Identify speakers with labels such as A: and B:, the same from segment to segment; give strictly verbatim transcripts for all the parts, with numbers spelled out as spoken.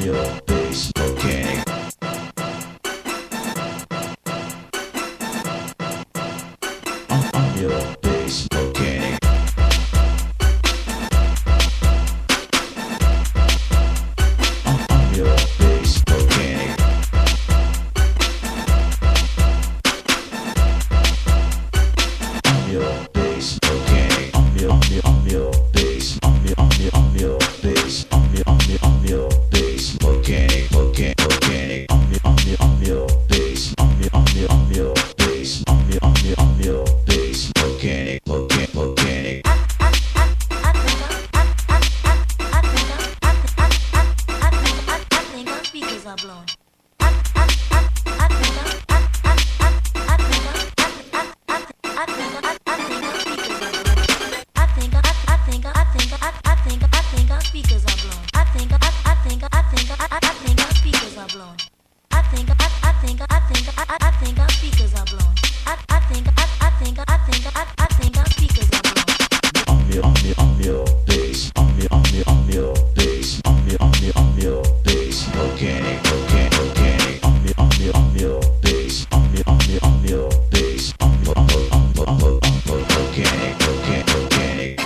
A: your bass volcanic. I'm, I'm your bass volcanic. I'm, I'm your bass volcanic. I'm your bass volcanic. I'm your, I'm your, I'm your bass. I'm your, I'm your, I'm your bass. I'm your, I'm your, I'm your bass volcanic, volcanic, volcanic. I'm your, I'm your, I'm your bass. I'm your, I'm your, I'm your bass. I'm your, I'm your, I'm your bass volcanic, volcanic, volcanic.
B: Speakers are blown.
A: I'm your, I'm your, I'm your bass. I'm your, I'm your, I'm your bass. I'm your, I'm your, I'm your bass volcanic, volcanic, volcanic. I'm your, I'm your, I'm your bass. I'm your, I'm your, I'm your bass. I'm your, I'm your, I'm your, I'm your volcanic, volcanic, volcanic.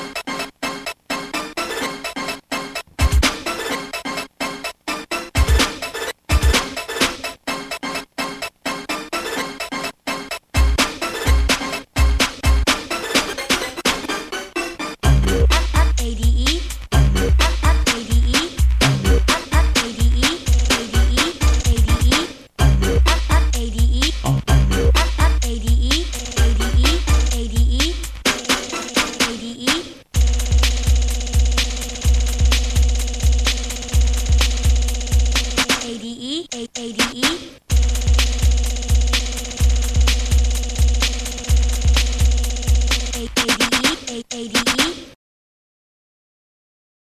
B: A D E, A D E.